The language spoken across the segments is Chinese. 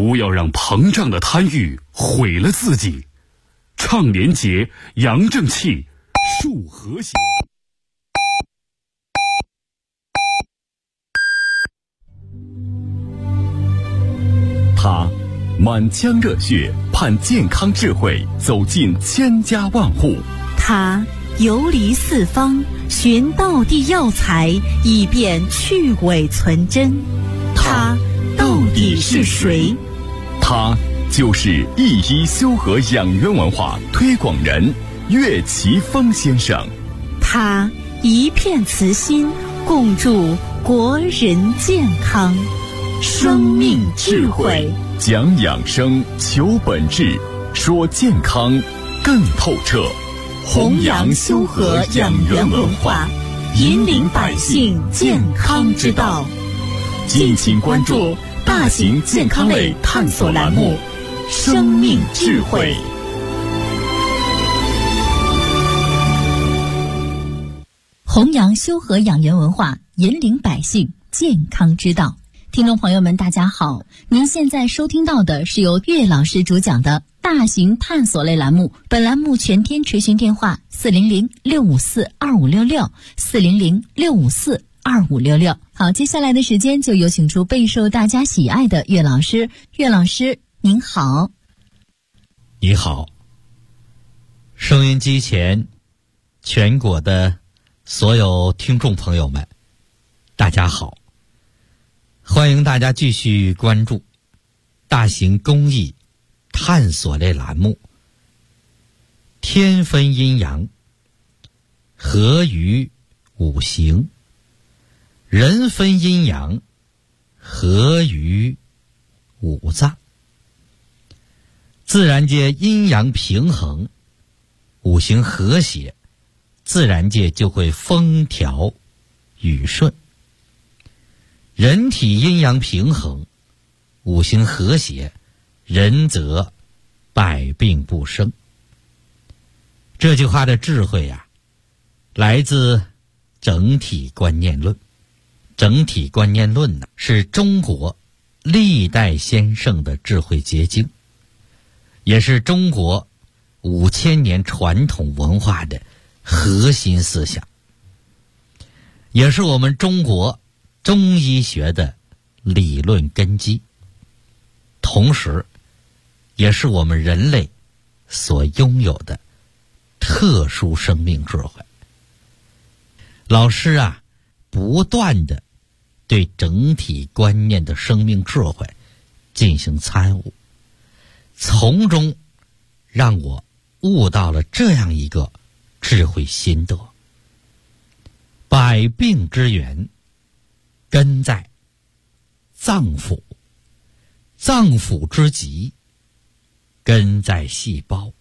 不要让膨胀的贪欲毁了自己。倡廉洁，扬正气，树和谐。 他满腔热血，盼健康智慧走进千家万户。 他游离四方，寻道地药材，以便去伪存真。他到底是谁？ 他就是一一修和养元文化推广人岳奇峰先生。 他一片慈心，共筑国人健康。生命智慧， 讲养生，求本质，说健康更透彻。 弘扬修和养元文化，引领百姓健康之道。 敬请关注大型健康类探索栏目《生命智慧》。 弘扬修和养元文化，引领百姓健康之道。听众朋友们大家好，您现在收听到的是由岳老师主讲的大型探索类栏目，本栏目全天垂询电话400-654-2566，400-654-2566。好，接下来的时间就有请出备受大家喜爱的岳老师。岳老师您好。 你好，收音机前全国的所有听众朋友们大家好，欢迎大家继续关注大型公益探索类栏目天分阴阳，合于五行，人分阴阳，合于五脏。自然界阴阳平衡，五行和谐，自然界就会风调雨顺。人体阴阳平衡，五行和谐，人则百病不生。这句话的智慧啊，来自整体观念论。整体观念论呢，是中国历代先圣的智慧结晶，也是中国5000年传统文化的核心思想，也是我们中国中医学的理论根基，同时也是我们人类所拥有的特殊生命智慧。老师啊，不断的对整体观念的生命智慧进行参悟，从中让我悟到了这样一个智慧心得：百病之源根在脏腑，脏腑之极根在细胞。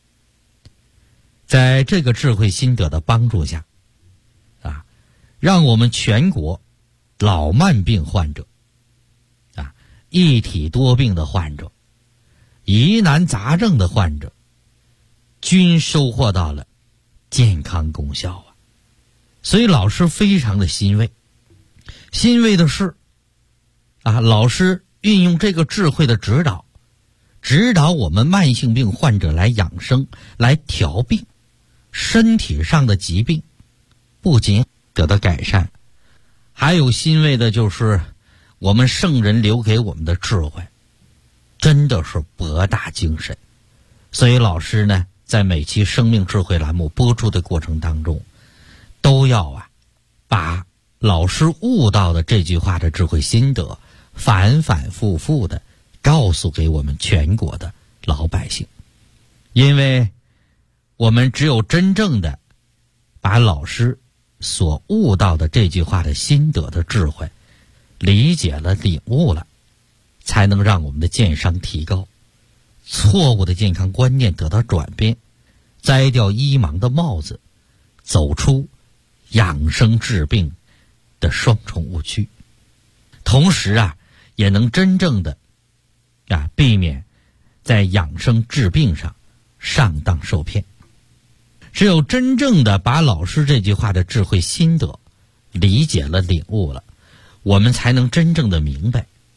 在这个智慧心得的帮助下让我们全国老慢病患者一体多病的患者，疑难杂症的患者，均收获到了健康功效啊！所以老师非常的欣慰。欣慰的是老师运用这个智慧的指导我们慢性病患者来养生，来调病，身体上的疾病不仅得到改善，还有欣慰的就是我们圣人留给我们的智慧真的是博大精深。所以老师呢，在每期生命智慧栏目播出的过程当中，都要把老师悟到的这句话的智慧心得反反复复的告诉给我们全国的老百姓。因为我们只有真正的把老师所悟到的这句话的心得的智慧理解了、领悟了，才能让我们的健康提高，错误的健康观念得到转变，摘掉医盲的帽子，走出养生治病的双重误区，同时也能真正的避免在养生治病上上当受骗。只有真正的把老师这句话的智慧心得理解了、领悟了，我们才能真正的明白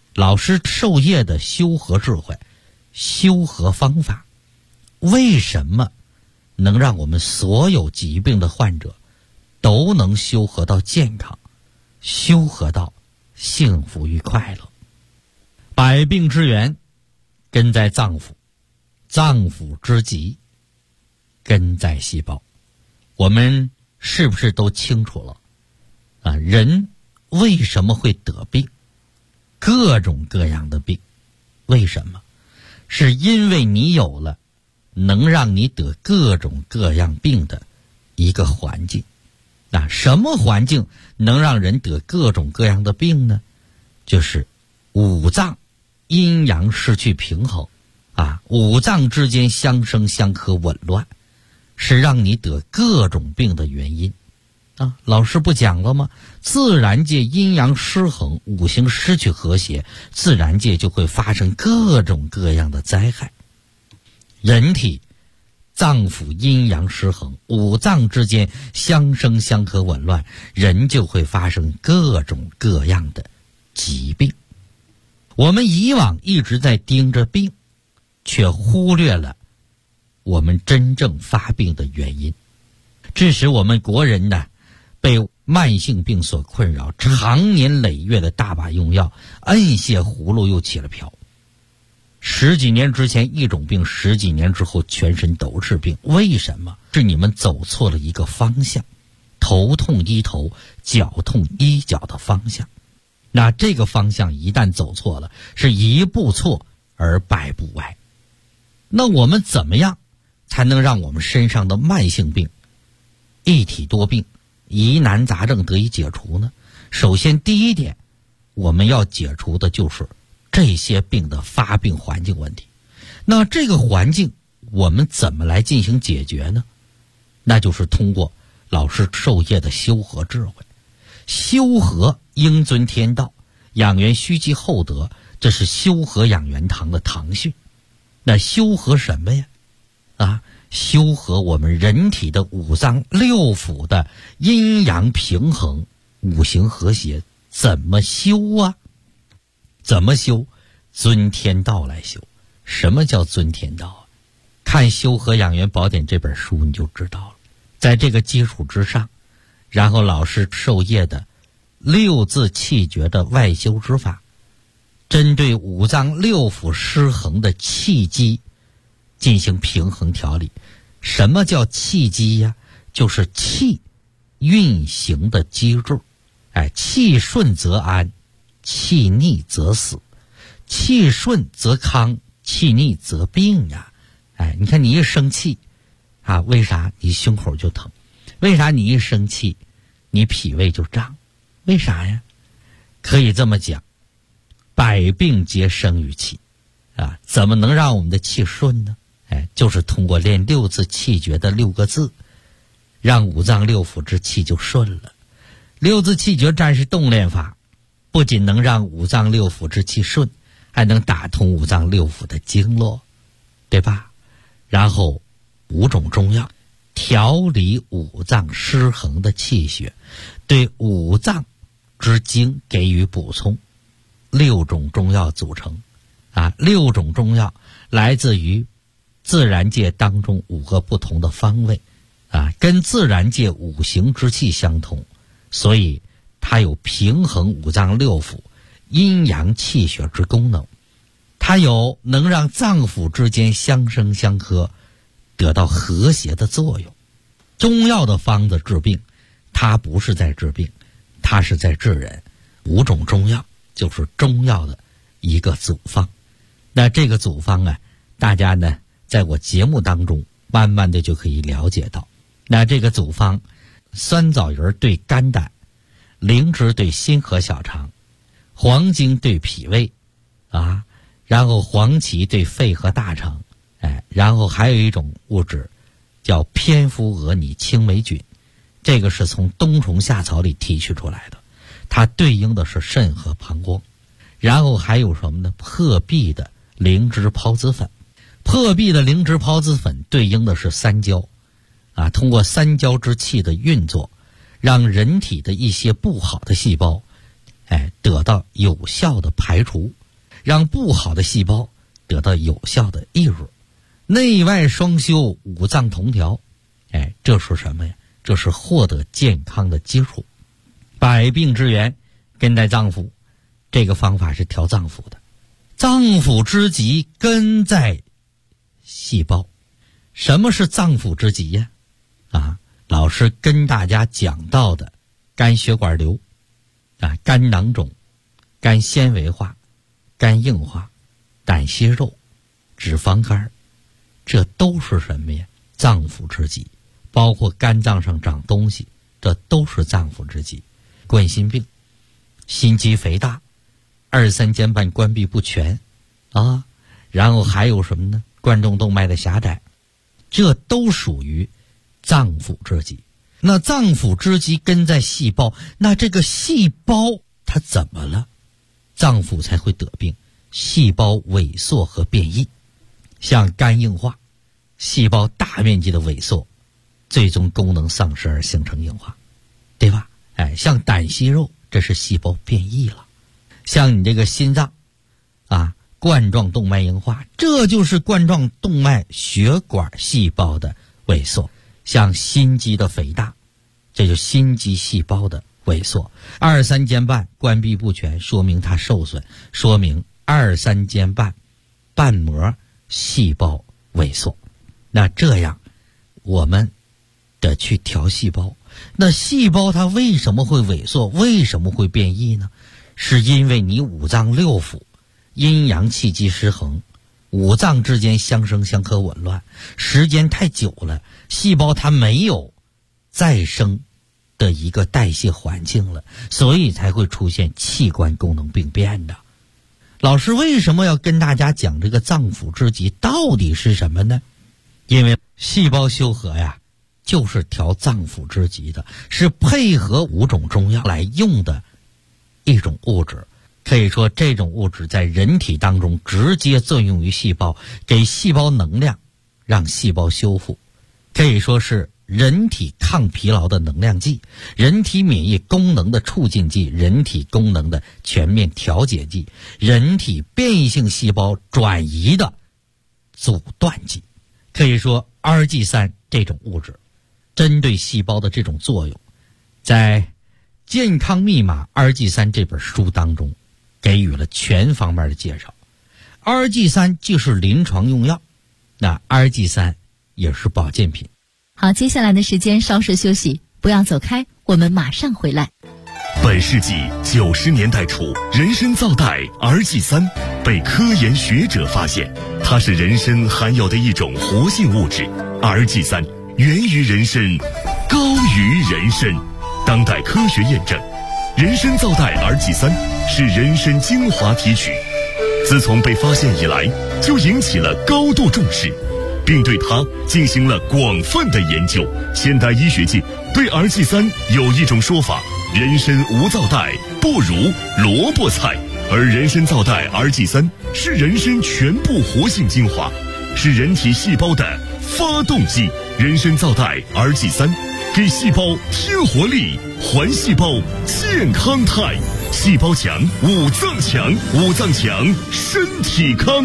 老师授业的修和智慧、修和方法，为什么能让我们所有疾病的患者都能修和到健康，修和到幸福与快乐？百病之源根在脏腑，脏腑之极根在细胞。我们是不是都清楚了啊？人为什么会得病？各种各样的病，为什么？是因为你有了能让你得各种各样病的一个环境。什么环境能让人得各种各样的病呢？就是五脏阴阳失去平衡五脏之间相生相克紊乱，是让你得各种病的原因老师不讲了吗？自然界阴阳失衡，五行失去和谐，自然界就会发生各种各样的灾害。人体脏腑阴阳失衡，五脏之间相生相克紊乱，人就会发生各种各样的疾病。我们以往一直在盯着病，却忽略了我们真正发病的原因，致使我们国人呢被慢性病所困扰，长年累月的大把用药，摁下葫芦又起了瓢。10几年之前一种病，10几年之后全身都是病，为什么？是你们走错了一个方向，头痛医头，脚痛医脚的方向。那这个方向一旦走错了，是一步错而百步歪。那我们怎么样才能让我们身上的慢性病、一体多病、疑难杂症得以解除呢？首先第一点，我们要解除的就是这些病的发病环境问题。那这个环境我们怎么来进行解决呢？那就是通过老师授业的修和智慧。修和应遵天道，养元须积厚德，这是修和养元堂的堂训。那修和什么呀？修和我们人体的五脏六腑的阴阳平衡，五行和谐。怎么修啊？怎么修？遵天道来修。什么叫遵天道啊？看《修和养元宝典》这本书你就知道了。在这个基础之上，然后老师授业的六字气诀的外修之法，针对五脏六腑失衡的气机进行平衡调理。什么叫气机呀？就是气运行的机制。气顺则安，气逆则死。气顺则康，气逆则病呀。你看你一生气为啥你胸口就疼？为啥你一生气你脾胃就胀？为啥呀？可以这么讲，百病皆生于气怎么能让我们的气顺呢？就是通过练六字气诀的6个字，让五脏六腑之气就顺了。六字气诀战士动练法不仅能让五脏六腑之气顺，还能打通五脏六腑的经络，对吧？然后5种中药调理五脏失衡的气血，对五脏之精给予补充。6种中药组成6种中药来自于自然界当中5个不同的方位跟自然界五行之气相同，所以它有平衡五脏六腑阴阳气血之功能，它有能让脏腑之间相生相克得到和谐的作用。中药的方子治病，它不是在治病，它是在治人。5种中药就是中药的一个组方。那这个组方大家呢在我节目当中慢慢的就可以了解到。那这个组方，酸枣仁对肝胆，灵芝对心和小肠，黄精对脾胃然后黄芪对肺和大肠然后还有一种物质叫蝙蝠蛾拟青霉菌，这个是从冬虫夏草里提取出来的，它对应的是肾和膀胱。然后还有什么呢？破壁的灵芝孢子粉，破壁的灵芝孢子粉对应的是三焦通过三焦之气的运作，让人体的一些不好的细胞得到有效的排除， 让不好的细胞得到有效的抑制，内外双修，五脏同调。这是什么呀？这是获得健康的基础。百病之源根在脏腑，这个方法是调脏腑的。脏腑之疾根在细胞。什么是脏腑之疾呀？老师跟大家讲到的肝血管瘤肝囊肿、肝纤维化、肝硬化、胆息肉、脂肪肝，这都是什么呀？脏腑之疾。包括肝脏上长东西，这都是脏腑之疾。冠心病、心肌肥大、二三尖瓣关闭不全然后还有什么呢？冠状动脉的狭窄，这都属于脏腑之疾。那脏腑之疾根在细胞，那这个细胞它怎么了？脏腑才会得病，细胞萎缩和变异。像肝硬化，细胞大面积的萎缩，最终功能丧失而形成硬化，对吧？像胆息肉，这是细胞变异了。像你这个心脏冠状动脉硬化，这就是冠状动脉血管细胞的萎缩。像心肌的肥大，这就心肌细胞的萎缩。二三尖瓣关闭不全，说明它受损，说明二三尖瓣瓣膜细胞萎缩。那这样我们得去调细胞。那细胞它为什么会萎缩，为什么会变异呢？是因为你五脏六腑阴阳气机失衡，五脏之间相生相克紊乱，时间太久了，细胞它没有再生的一个代谢环境了，所以才会出现器官功能病变的。老师为什么要跟大家讲这个脏腑之疾到底是什么呢？因为细胞修和就是调脏腑之疾的，是配合5种中药来用的一种物质。可以说这种物质在人体当中直接作用于细胞，给细胞能量，让细胞修复。可以说是人体抗疲劳的能量剂，人体免疫功能的促进剂，人体功能的全面调节剂，人体变异性细胞转移的阻断剂。可以说 RG3 这种物质针对细胞的这种作用，在《健康密码 RG3》这本书当中给予了全方面的介绍。RG3 既是临床用药，那 RG3 也是保健品。 好，接下来的时间稍事休息，不要走开，我们马上回来。 本世纪90年代初，人参皂苷 RG3 被科研学者发现，它是人参含有的一种活性物质。RG3 源于人参，高于人参。当代科学验证，人参皂苷 RG3 是人参精华提取，自从被发现以来，就引起了高度重视，并对它进行了广泛的研究。现代医学界对 RG3 有一种说法：人参无皂苷不如萝卜菜，而人参皂苷 RG3 是人参全部活性精华，是人体细胞的发动机。人参皂苷 RG3 给细胞添活力，还细胞健康态。细胞强，五脏强，五脏强，身体康。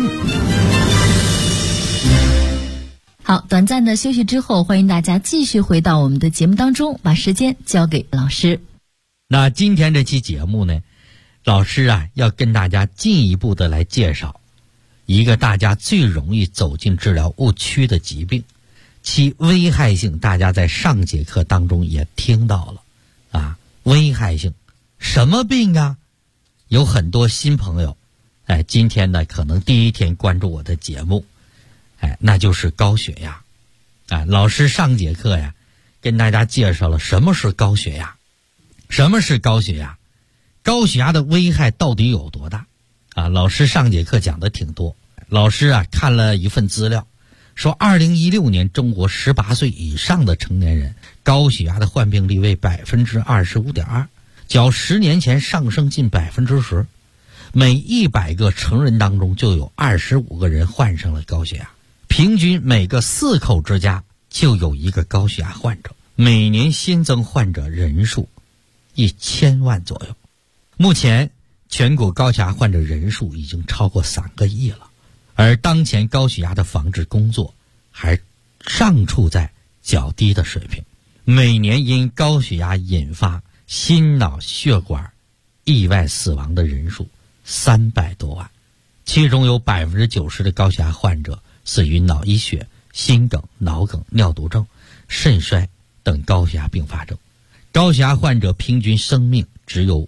好，短暂的休息之后，欢迎大家继续回到我们的节目当中，把时间交给老师。 那今天这期节目呢，老师要跟大家进一步的来介绍一个大家最容易走进治疗误区的疾病，其危害性大家在上节课当中也听到了危害性什么病啊？有很多新朋友今天呢可能第一天关注我的节目，那就是高血压老师上节课跟大家介绍了什么是高血压，什么是高血压，高血压的危害到底有多大老师上节课讲的挺多。老师看了一份资料，说2016年中国18岁以上的成年人高血压的患病率为 25.2%， 较10年前上升近 10%， 每100个成人当中就有25个人患上了高血压，平均每个4口之家就有一个高血压患者，每年新增患者人数1000万左右。目前全国高血压患者人数已经超过3个亿了，而当前高血压的防治工作还尚处在较低的水平，每年因高血压引发心脑血管意外死亡的人数300多万，其中有90%的高血压患者死于脑溢血、心梗、脑梗、尿毒症、肾衰等高血压并发症。高血压患者平均生命只有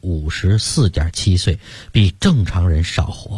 54.7岁，比正常人少活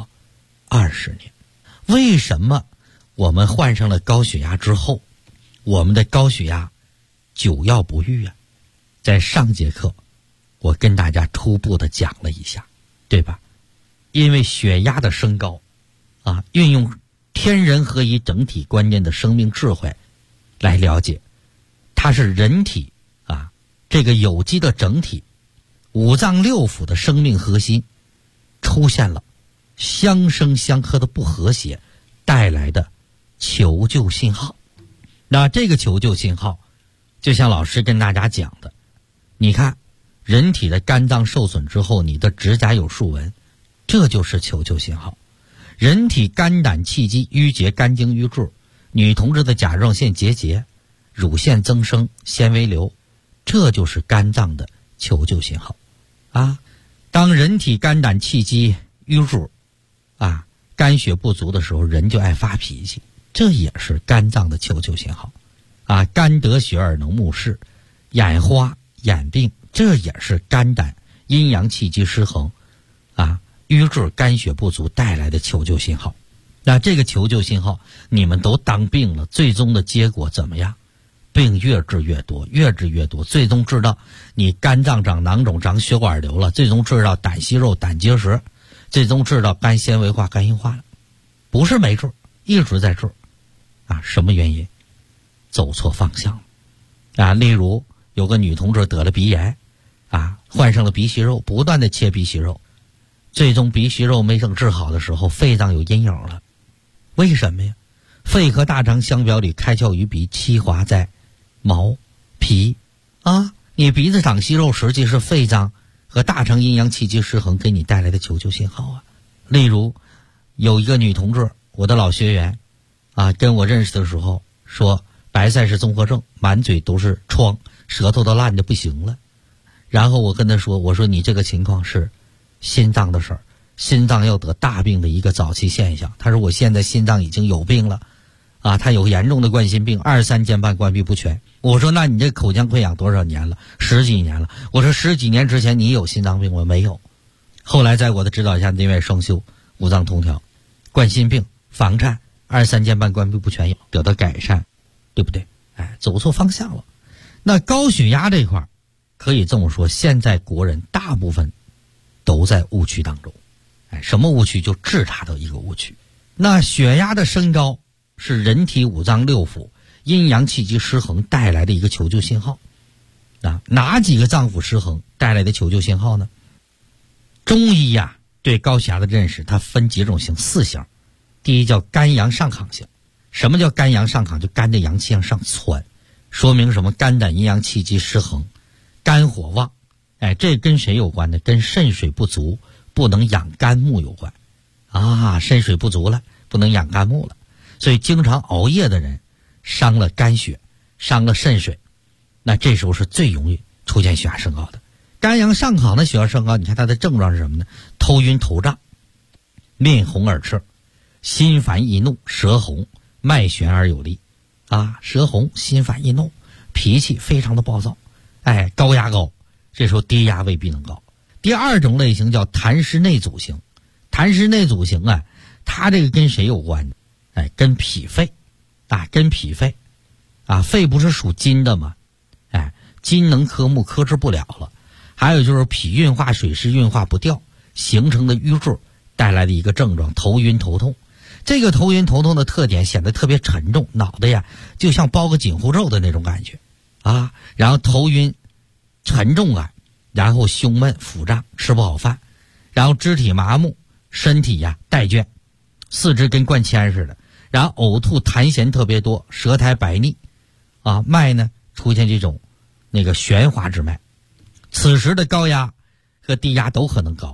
20年。为什么我们患上了高血压之后，我们的高血压久药不愈啊？在上节课我跟大家初步的讲了一下，对吧？因为血压的升高运用天人合一整体观念的生命智慧来了解，它是人体这个有机的整体五脏六腑的生命核心出现了相生相克的不和谐带来的求救信号。那这个求救信号就像老师跟大家讲的，你看人体的肝脏受损之后，你的指甲有竖纹，这就是求救信号。人体肝胆气机淤结，肝经淤滞，女同志的甲状腺结节，乳腺增生，纤维瘤，这就是肝脏的求救信号当人体肝胆气机淤滞肝血不足的时候，人就爱发脾气，这也是肝脏的求救信号肝得血而能目视，眼花眼病，这也是肝胆阴阳气机失衡瘀滞肝血不足带来的求救信号。那这个求救信号你们都当病了，最终的结果怎么样？病越治越多，越治越多，最终治到你肝脏长囊肿、长血管瘤了，最终治到胆息肉、胆结石，最终治到肝纤维化、肝硬化了。不是没治，一直在治什么原因？走错方向了例如有个女同志得了鼻炎患上了鼻息肉，不断的切鼻息肉，最终鼻息肉没整治好的时候，肺脏有阴影了。为什么呀？肺和大肠相表里，开窍于鼻，气滑在毛皮你鼻子长息肉，实际是肺脏和大肠阴阳气机失衡给你带来的求救信号例如有一个女同志，我的老学员跟我认识的时候说白塞氏综合症，满嘴都是疮，舌头都烂的不行了。然后我跟她说，我说你这个情况是心脏的事儿，心脏要得大病的一个早期现象。她说我现在心脏已经有病了她有严重的冠心病，23间瓣关闭不全。我说那你这口腔溃疡多少年了？10几年了。我说10几年之前你有心脏病？我没有。后来在我的指导下内外双修，五脏通调，冠心病、房颤、23间瓣关闭不全得到改善，对不对？走错方向了。那高血压这块可以这么说，现在国人大部分都在误区当中。什么误区？就治它的一个误区。那血压的升高是人体五脏六腑阴阳气机失衡带来的一个求救信号哪几个脏腑失衡带来的求救信号呢？中医对高血压的认识它分几种型，4型。第一叫肝阳上亢型。什么叫肝阳上亢？就肝的阳气向上窜，说明什么？肝胆阴阳气机失衡，肝火旺。这跟谁有关呢？跟肾水不足，不能养肝木有关肾水不足了，不能养肝木了，所以经常熬夜的人伤了肝血，伤了肾水，那这时候是最容易出现血压升高的。肝阳上亢的血压升高，你看它的症状是什么呢？头晕头胀，面红耳赤，心烦易怒，舌红，脉弦而有力舌红心烦易怒，脾气非常的暴躁高压高，这时候低压未必能高。第二种类型叫痰湿内阻型。痰湿内阻型它这个跟谁有关呢？跟脾肺跟脾肺肺不是属金的吗？金能克木，克制不了了。还有就是脾运化水湿运化不掉形成的瘀滞带来的一个症状，头晕头痛。这个头晕头痛的特点显得特别沉重，脑袋就像包个紧箍咒的那种感觉然后头晕沉重然后胸闷腹胀，吃不好饭，然后肢体麻木，身体带倦，四肢跟灌铅似的，然后呕吐痰涎特别多，舌苔白腻脉呢出现这种那个旋滑之脉。此时的高压和低压都可能高，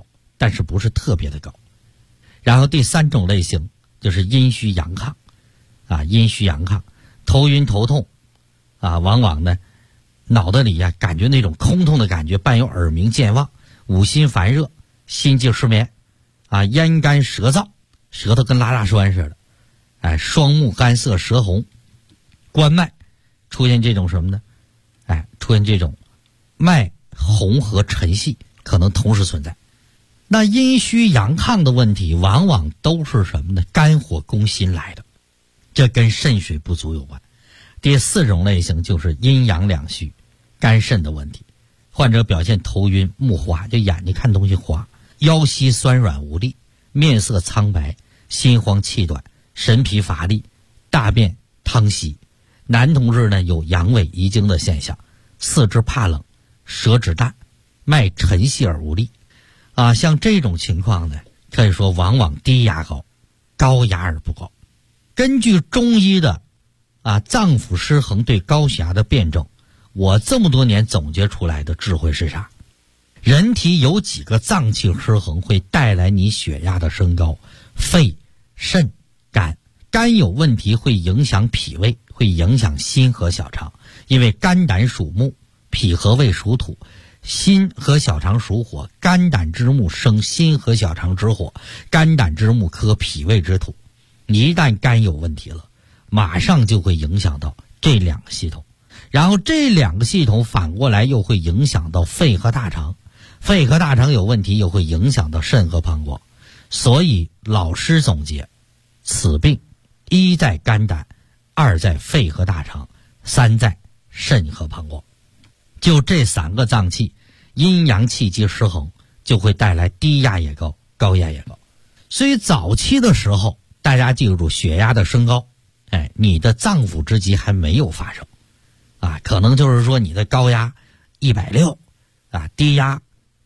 但是不是特别的高。然后第3种类型就是阴虚阳亢阴虚阳亢，头晕头痛往往呢脑袋里感觉那种空洞的感觉，伴有耳鸣健忘，五心烦热，心悸失眠咽干舌燥，舌头跟拉大栓似的，双目干涩，舌红，关脉出现这种什么呢？出现这种脉红和沉细可能同时存在。那阴虚阳亢的问题往往都是什么呢？肝火攻心来的，这跟肾水不足有关。第4种类型就是阴阳两虚，肝肾的问题。患者表现头晕目花，就眼睛看东西花，腰膝酸软无力，面色苍白，心慌气短，神疲乏力，大便溏稀。男同志呢有阳痿遗精的现象，四肢怕冷，舌质淡，脉沉细而无力像这种情况呢，可以说往往低压高，高压而不高。根据中医的脏腑失衡对高血压的辩证，我这么多年总结出来的智慧是啥？人体有几个脏器失衡会带来你血压的升高？肺、肾、肝。肝有问题会影响脾胃，会影响心和小肠，因为肝胆属木，脾和胃属土，心和小肠属火，肝胆之木生心和小肠之火，肝胆之木克脾胃之土。一旦肝有问题了，马上就会影响到这2个系统，然后这2个系统反过来又会影响到肺和大肠，肺和大肠有问题又会影响到肾和膀胱。所以老师总结，此病1在肝胆，2在肺和大肠，3在肾和膀胱。就这3个脏器阴阳气机失衡，就会带来低压也高，高压也高。所以早期的时候大家记住，血压的升高你的脏腑之疾还没有发生可能就是说你的高压160低压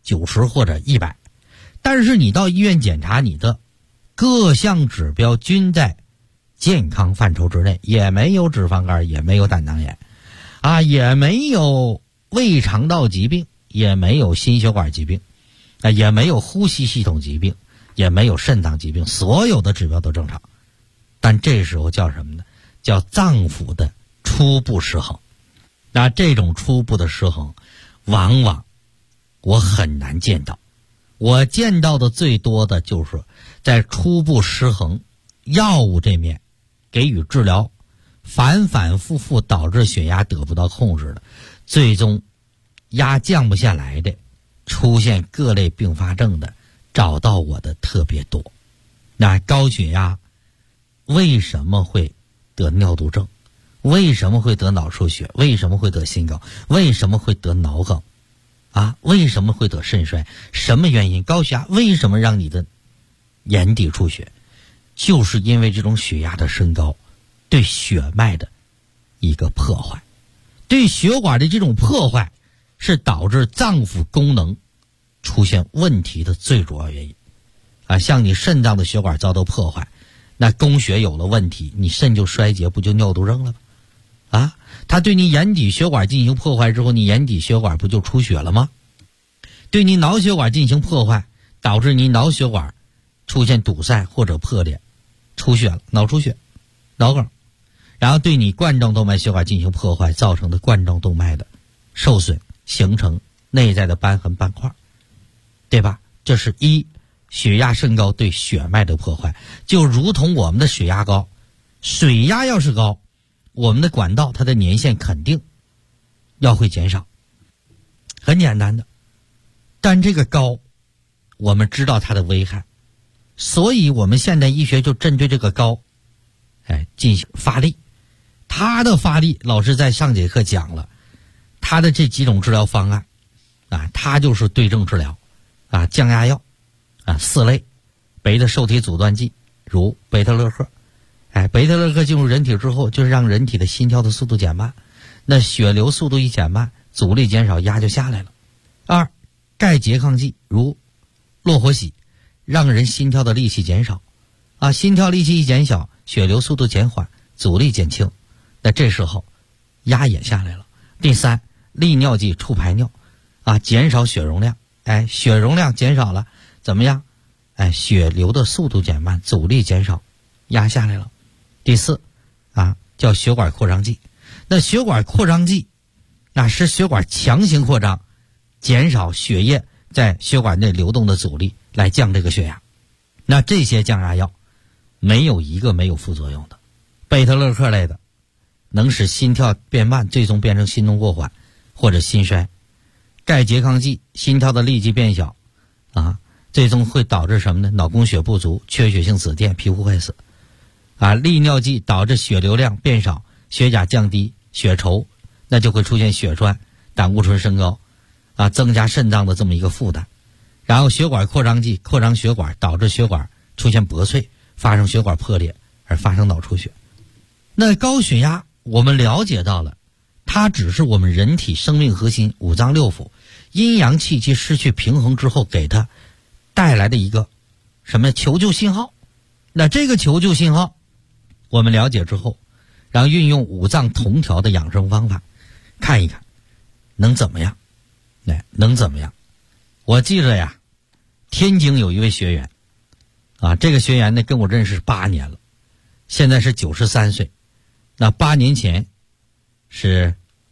90或者100，但是你到医院检查，你的各项指标均在健康范畴之内，也没有脂肪肝，也没有胆囊炎也没有胃肠道疾病，也没有心血管疾病也没有呼吸系统疾病，也没有肾脏疾病，所有的指标都正常。但这时候叫什么呢？叫脏腑的初步失衡。那这种初步的失衡往往我很难见到，我见到的最多的就是在初步失衡药物这面给予治疗，反反复复导致血压得不到控制的，最终压降不下来的，出现各类并发症的，找到我的特别多。那高血压为什么会得尿毒症？为什么会得脑出血？为什么会得心梗？为什么会得脑梗为什么会得肾衰？什么原因？高血压为什么让你的眼底出血？就是因为这种血压的升高对血脉的一个破坏，对血管的这种破坏是导致脏腑功能出现问题的最主要原因像你肾脏的血管遭到破坏，那供血有了问题，你肾就衰竭，不就尿毒症了吗？它对你眼底血管进行破坏之后，你眼底血管不就出血了吗？对你脑血管进行破坏，导致你脑血管出现堵塞或者破裂，出血了，脑出血、脑梗。然后对你冠状动脉血管进行破坏，造成的冠状动脉的受损，形成内在的瘢痕斑块，对吧？这是血压升高对血脉的破坏。就如同我们的血压高，水压要是高，我们的管道它的年限肯定要会减少，很简单的。但这个高我们知道它的危害，所以我们现代医学就针对这个高进行发力。它的发力老师在上节课讲了，它的这几种治疗方案它就是对症治疗降压药4类，贝塔受体阻断剂如贝塔乐克贝塔乐克进入人体之后，就是让人体的心跳的速度减慢，那血流速度一减慢，阻力减少，压就下来了。2钙拮抗剂如洛活喜，让人心跳的力气减少心跳力气一减小，血流速度减缓，阻力减轻，那这时候压也下来了。第3利尿剂促排尿减少血容量血容量减少了， 怎么样？血流的速度减慢，阻力减少，压下来了。第4叫血管扩张剂。那血管扩张剂使血管强行扩张，减少血液在血管内流动的阻力，来降这个血压。那这些降压药没有一个没有副作用的。贝塔勒克类的能使心跳变慢，最终变成心动过缓或者心衰。钙拮抗剂心跳的力计变小最终会导致什么呢？脑供血不足，缺血性紫癜，皮肤坏死。利尿剂导致血流量变少，血钾降低，血稠，那就会出现血栓，胆固醇升高增加肾脏的这么一个负担。然后血管扩张剂扩张血管，导致血管出现薄脆，发生血管破裂而发生脑出血。那高血压我们了解到了，它只是我们人体生命核心五脏六腑阴阳气机失去平衡之后给它带来的一个什么求救信号。那这个求救信号我们了解之后，然后运用五脏同调的养生方法，看一看能怎么样。能怎么样？我记着呀，天津有一位学员这个学员呢跟我认识8年了，现在是93岁。那8年前是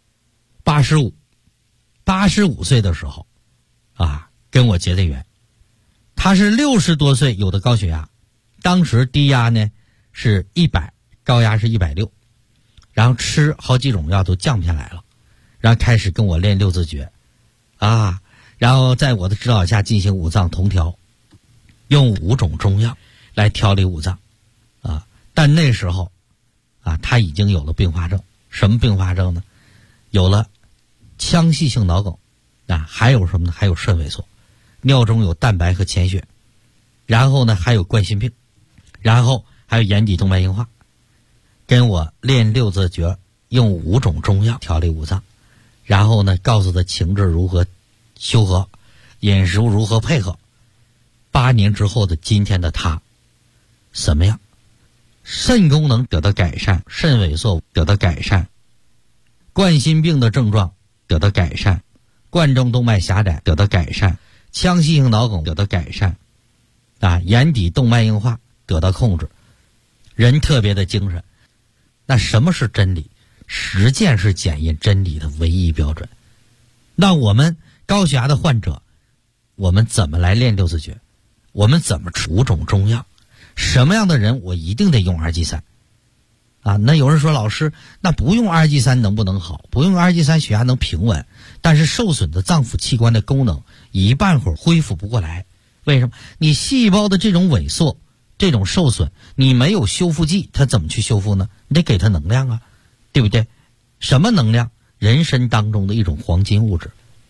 85岁的时候跟我结的缘。他是60多岁，有的高血压，当时低压呢是100，高压是160，然后吃好几种药都降不下来了，然后开始跟我练六字诀然后在我的指导下进行五脏同调，用5种中药来调理五脏但那时候他已经有了并发症。什么并发症呢？有了腔隙性脑梗还有什么呢？还有肾萎缩，尿中有蛋白和潜血，然后呢还有冠心病，然后还有眼底动脉硬化。跟我练六字诀，用5种中药调理五脏，然后呢告诉他情志如何修和，饮食如何配合。8年之后的今天的他什么样？肾功能得到改善，肾萎缩得到改善，冠心病的症状得到改善，冠状动脉狭窄得到改善，腔隙性脑梗得到改善眼底动脉硬化得到控制，人特别的精神。那什么是真理？实践是检验真理的唯一标准。那我们高血压的患者，我们怎么来练六字诀？我们怎么吃5种中药？什么样的人我一定得用2G3那有人说老师，那不用2G3能不能好？不用2G3血压能平稳，但是受损的脏腑器官的功能一半会儿恢复不过来。为什么？你细胞的这种萎缩，这种受损，你没有修复剂，它怎么去修复呢？你得给它能量对不对？什么能量？人参当中的一种黄金物质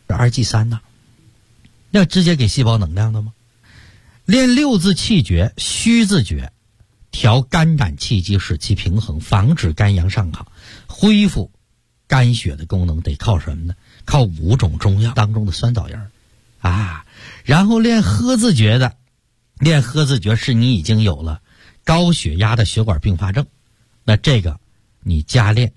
2G3要直接给细胞能量的吗？练六字气诀、虚字诀，调肝胆气机，使其平衡，防止肝阳上亢，恢复肝血的功能，得靠什么呢？靠5种中药当中的酸枣仁然后练喝字诀的，练喝字诀是你已经有了高血压的血管并发症，那这个你加练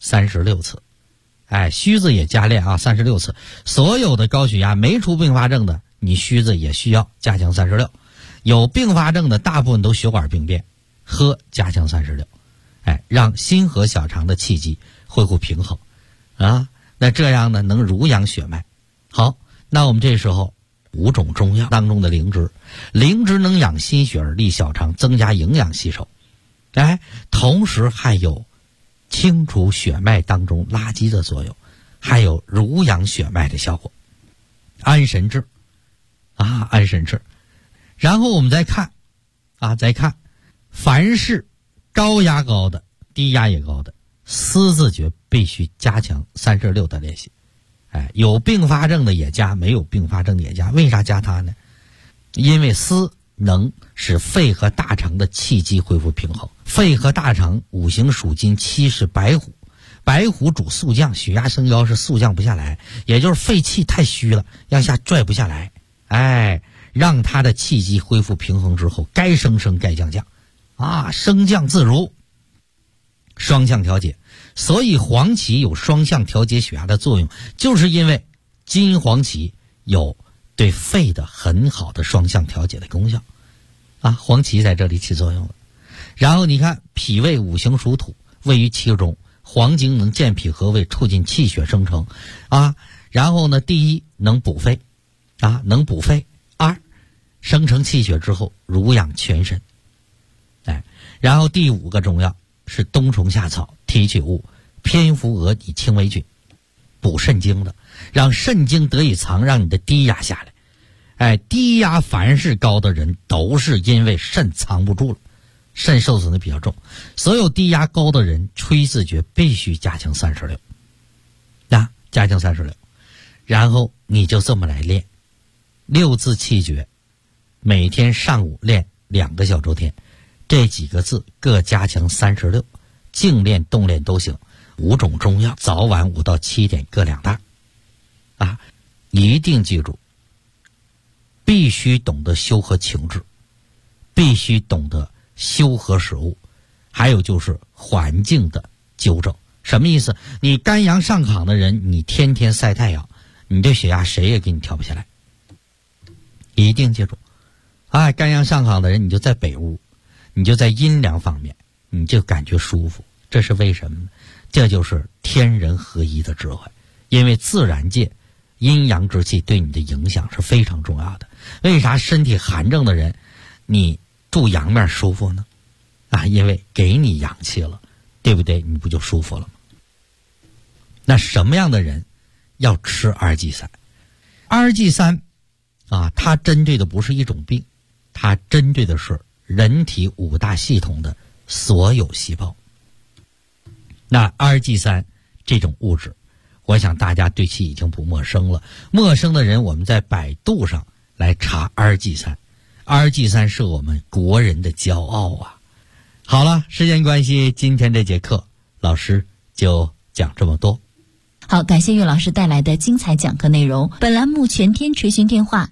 36次，虚字也加练36次。所有的高血压没出并发症的，你虚字也需要加强36。有并发症的大部分都血管病变，喝加强36，让心和小肠的气机恢复平衡那这样呢能濡养血脉。好，那我们这时候5种中药当中的灵芝，灵芝能养心血而利小肠，增加营养吸收，同时还有清除血脉当中垃圾的作用，还有濡养血脉的效果。安神志安神志。然后我们再看凡是高压高的，低压也高的，思字诀必须加强36的练习。有并发症的也加，没有并发症的也加。为啥加它呢？因为思能使肺和大肠的气机恢复平衡。肺和大肠五行属金，七是白虎，白虎主速降，血压升高是速降不下来，也就是肺气太虚了，让下拽不下来。让他的气机恢复平衡之后，该升升，该降降升降自如，双向调节。所以黄芪有双向调节血压的作用，就是因为金黄芪有对肺的很好的双向调节的功效啊，黄芪在这里起作用了。然后你看脾胃五行属土，位于其中，黄精能健脾和胃，促进气血生成啊。然后呢，第一能补肺啊，能补肺；二生成气血之后濡养全身。然后第5个中药是冬虫夏草、提取物、蝙蝠蛾以清微菌，补肾精的，让肾精得以藏，让你的低压下来。低压凡是高的人都是因为肾藏不住了，肾受损的比较重。所有低压高的人吹自觉必须加强36啊，加强36。然后你就这么来练6字气诀，每天上午练2个小周天，这几个字各加强36，静练动练都行。5种中药，早晚5到7点各2袋啊，一定记住，必须懂得修和情志，必须懂得修和食物，还有就是环境的纠正。什么意思？你肝阳上亢的人，你天天晒太阳，你这血压谁也给你调不下来。一定记住肝阳上亢的人，你就在北屋，你就在阴凉方面，你就感觉舒服。这是为什么呢？这就是天人合一的智慧。因为自然界阴阳之气对你的影响是非常重要的。为啥身体寒症的人你住阳面舒服呢？因为给你阳气了，对不对？你不就舒服了吗？那什么样的人要吃2G3？2G3它针对的不是一种病，它针对的是人体5大系统的所有细胞。那 2G3 这种物质，我想大家对其已经不陌生了。陌生的人，我们在百度上来查 2G3。2G3 是我们国人的骄傲啊！好了，时间关系，今天这节课老师就讲这么多。 好，感谢岳老师带来的精彩讲课内容。本栏目全天垂询电话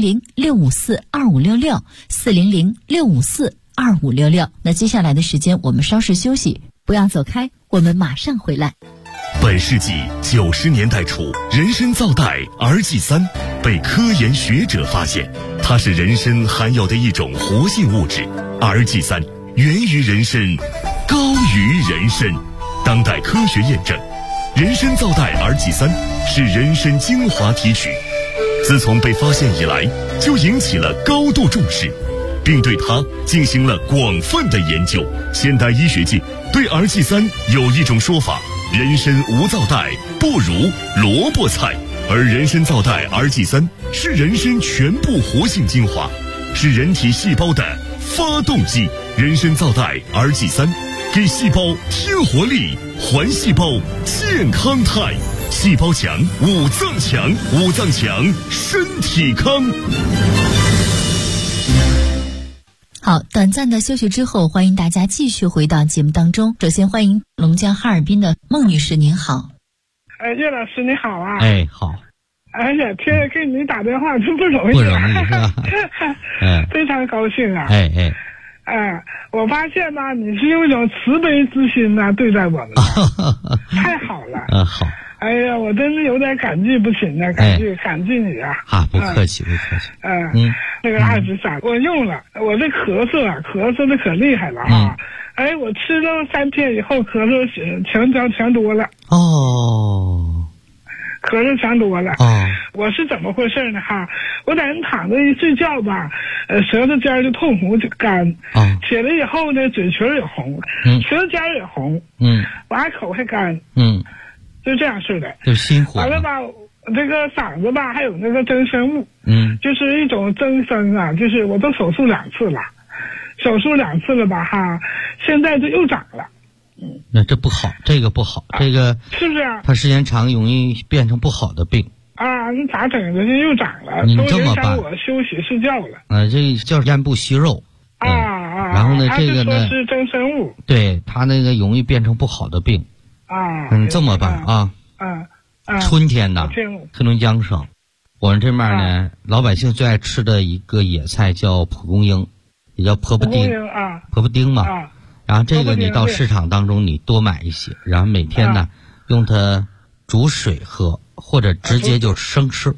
400-654-2566，400-654-2566。那接下来的时间我们稍事休息，不要走开，我们马上回来。 本世纪90年代初，人参皂苷 2G3 被科研学者发现，它是人参含有的一种活性物质。2G3 源于人参，高于人参。当代科学验证，人参皂苷 2G3 是人参精华提取，自从被发现以来，就引起了高度重视，并对它进行了广泛的研究。现代医学界对 2G3 有一种说法：人参无皂苷不如萝卜菜，而人参皂苷 2G3 是人参全部活性精华，是人体细胞的发动机。人参皂苷 2G3 给细胞添活力，还细胞健康态。细胞强，五脏强，五脏强，身体康。 好，短暂的休息之后，欢迎大家继续回到节目当中。首先欢迎龙江哈尔滨的孟女士，您好。 岳老师你好啊。 好。 哎呀，给你打电话真不容易， 不容易是吧？ 非常高兴啊。我发现呢，你是用一种慈悲之心呢对待我们，太好了。 好。 哎呀，我真是有点感激不尽的，感激你啊！ 不客气，不客气。 那个2G3我用了，我这咳嗽的可厉害了啊！我吃了3天以后，咳嗽强多了。咳嗽强多了。我是怎么回事呢？我在那躺着一睡觉吧，舌头尖就痛红就干。起来以后呢，嘴唇也红，舌尖也红，完口还干。就这样似的， 就辛苦。 完了吧，这个嗓子吧，还有那个增生物，就是一种增生啊，就是我都手术2次了，吧现在就又长了。 那这不好，这个不好，这个是不是？ 它时间长容易变成不好的病。 那咋整的？这又长了， 你这么办？ 我休息睡觉了。 这叫咽部息肉。然后呢，这个呢是增生物， 对它那个容易变成不好的病。这么办啊？春天呢，黑龙江省，我们这面呢，老百姓最爱吃的一个野菜叫蒲公英，也叫婆婆丁婆婆丁嘛。然后这个你到市场当中你多买一些，然后每天呢用它煮水喝，或者直接就生吃。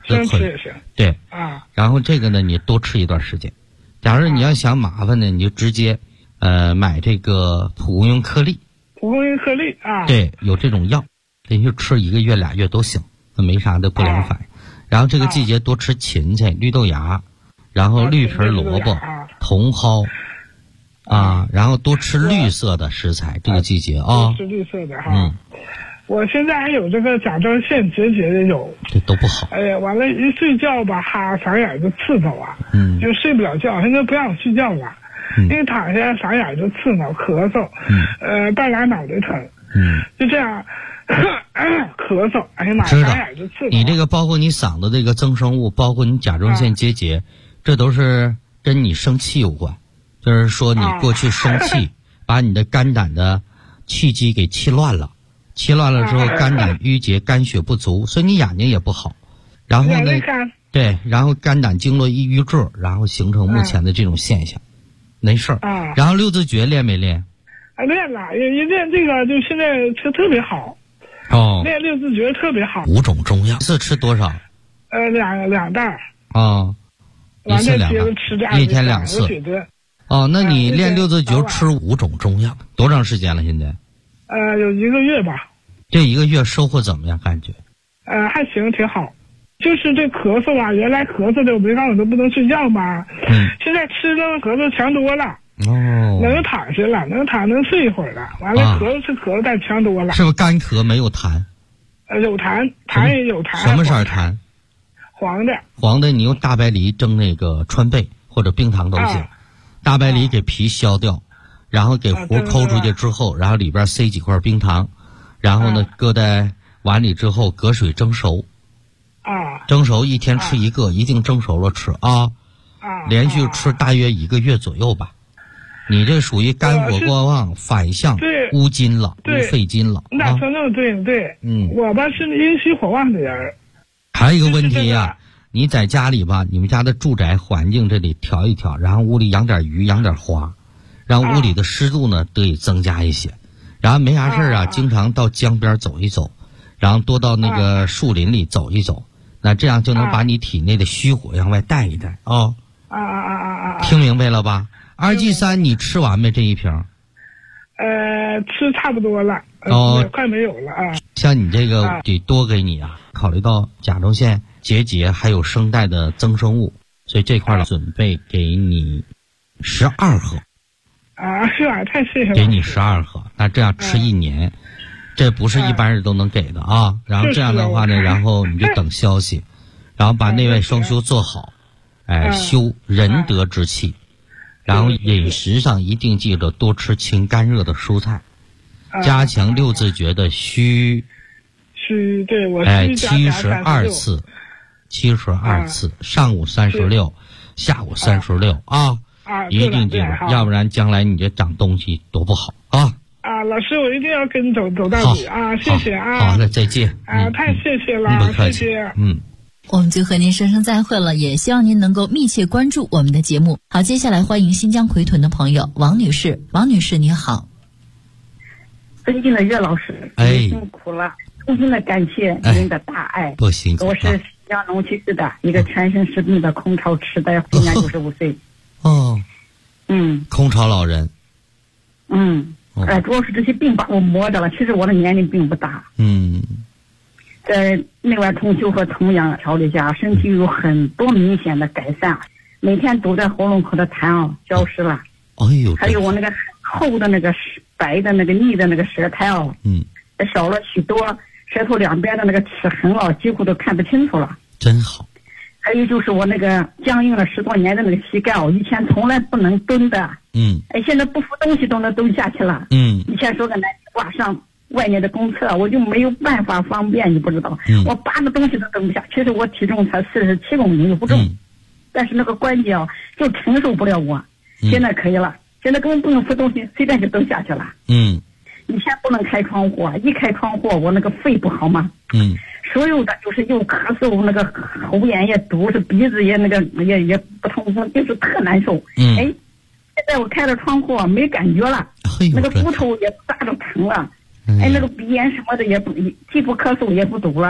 生吃也行。 对啊。然后这个呢，你多吃一段时间。假如你要想麻烦呢，你就直接买这个蒲公英颗粒。 蒲公英颗粒啊。 对，有这种药，连续吃1个月2月都行，没啥的不良反应。然后这个季节多吃芹菜、绿豆芽，然后绿皮萝卜、茼蒿。然后多吃绿色的食材，这个季节多吃绿色的哈。我现在还有这个甲状腺结节的有， 这都不好。 哎呀，完了，一睡觉吧，嗓眼就刺挠啊，就睡不了觉。现在不让我睡觉了，因为躺下嗓眼就刺挠、咳嗽，半拉脑袋疼，就这样咳嗽。哎呀妈，嗓眼就刺挠。 你这个包括你嗓子这个增生物，包括你甲状腺结节，这都是跟你生气有关。就是说你过去生气，把你的肝胆的气机给气乱了，气乱了之后肝胆郁结，肝血不足，所以你眼睛也不好。然后呢，对，然后肝胆经络一瘀滞，然后形成目前的这种现象，没事儿。然后六字诀练没练？ 练了，一练这个就现在吃特别好。练六字诀特别好。 5种中药，一次吃多少 ？2袋。 一次2袋，一天2次。那你练六字诀吃5种中药，多长时间了？现在？ 有1个月吧。 这1个月收获怎么样？感觉？ 还行，挺好。就是这咳嗽啊，原来咳嗽的我没告诉你都不能睡觉嘛。现在吃了咳嗽强多了。能躺下了，能睡一会儿了。完了，咳嗽但强多了。 是不是干咳没有痰？ 有痰也有痰。 什么色痰？ 黄的。 黄的，你用大白梨蒸那个川贝或者冰糖都行。大白梨给皮削掉，然后给核抠出去之后，然后里边塞几块冰糖，然后呢搁在碗里之后隔水蒸熟。蒸熟1天吃1个，一定蒸熟了吃连续吃大约1个月左右吧。你这属于肝火过旺，反向乌筋了，乌肺筋了。 那说那对，我吧是阴虚火旺的人。 还有一个问题呀。你在家里吧，你们家的住宅环境这里调一调，然后屋里养点鱼，养点花，让屋里的湿度呢得以增加一些。然后没啥事经常到江边走一走，然后多到那个树林里走一走，那这样就能把你体内的虚火向外带一带听明白了吧？2G3你吃完没这一瓶？ 吃差不多了，快没有了像你这个得多给你考虑到甲状腺结节还有声带的增生物，所以这块准备给你12盒。 是吧？太谢谢了。 给你12盒，那这样吃1年，这不是一般人都能给的然后这样的话呢，然后你就等消息，然后把内外双修做好，修仁德之气，然后饮食上一定记得多吃清干热的蔬菜，加强六字诀的虚， 对我 72次。72次，上午36，下午36一定记住，要不然将来你这长东西多不好老师，我一定要跟走到底谢谢好的，再见太谢谢了，谢谢。 我们就和您说声再会了，也希望您能够密切关注我们的节目。好，接下来欢迎新疆奎屯的朋友王女士。王女士你好。 尊敬的岳老师，您辛苦了，衷心的感谢您的大爱。 不辛苦。 我是新疆龙崎市的一个全身是病的空巢痴呆，今年95岁。 空巢老人。 主要是这些病把我磨着了。其实我的年龄并不大。在内外通修和同样调理下，身体有很多明显的改善。每天都在喉咙口的痰消失了。还有我那个厚的那个白的那个腻的那个舌苔少了许多，舌头两边的那个齿痕几乎都看不清楚了。 真好。 还有就是我那个僵硬了10多年的那个膝盖以前从来不能蹲的。现在不扶东西都能蹲下去了。以前说个难听话，上外面的公厕我就没有办法方便，你不知道。我拔个东西都蹲不下。其实我体重才47公斤，又不重。但是那个关节就承受不了我。现在可以了，现在根本不用扶东西，随便就蹲下去了。以前不能开窗户，一开窗户我那个肺不好嘛。所有的就是又咳嗽，那个喉炎也堵，是鼻子也那个也不通风，就是特难受。现在我开了窗户没感觉了，那个骨头也不咋着疼了。那个鼻炎什么的也不，肌肤咳嗽也不堵了。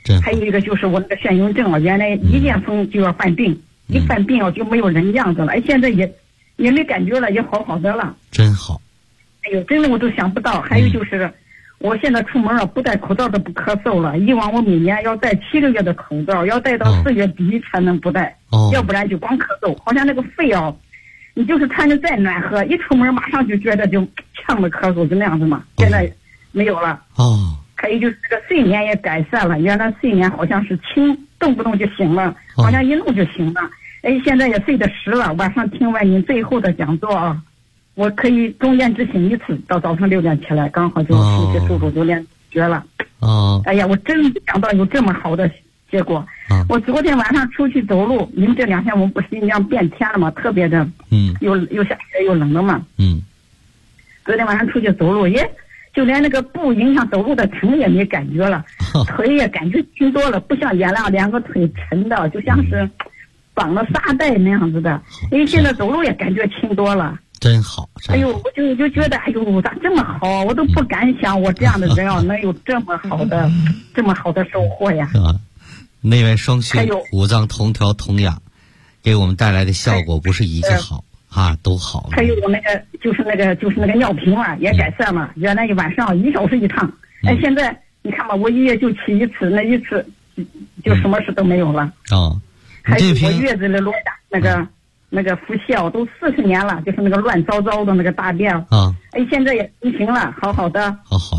还有一个就是我那个眩晕症啊，原来一见风就要犯病，一犯病啊就没有人样子了，现在也没感觉了，也好好的了。 真好。 哎呦，真的我都想不到。还有就是，我现在出门啊，不戴口罩都不咳嗽了。以往我每年要戴7个月的口罩，要戴到4月底才能不戴，要不然就光咳嗽。好像那个肺啊，你就是穿着再暖和，一出门马上就觉得就呛的咳嗽，就那样子嘛。现在没有了。还有就是这个睡眠也改善了，原来睡眠好像是动不动就醒了，好像一弄就醒了。现在也睡得实了。晚上听完您最后的讲座啊，我可以中间只醒一次，到早上6点起来，刚好就出去住酒店学了。哎呀，我真没想到有这么好的结果。我昨天晚上出去走路，您这2天我们不是新疆变天了吗？特别的，又下雪又冷了嘛。昨天晚上出去走路，就连那个不影响走路的疼也没感觉了，腿也感觉轻多了，不像原来2个腿沉的，就像是绑了沙袋那样子的。现在走路也感觉轻多了。 真好。 哎呦，我就觉得，哎呦，咋这么好？我都不敢想，我这样的人啊，能有这么好的收获呀！ 内外双修、五脏同调同养，给我们带来的效果不是一个好都好。 还有我就是那个尿频啊，也改善了。原来一晚上1小时一趟，现在你看吧，我1月就起一次，那一次就什么事都没有了。还有我月子里落下那个腹泻都40年了，就是那个乱糟糟的那个大便现在也平行了，好好的。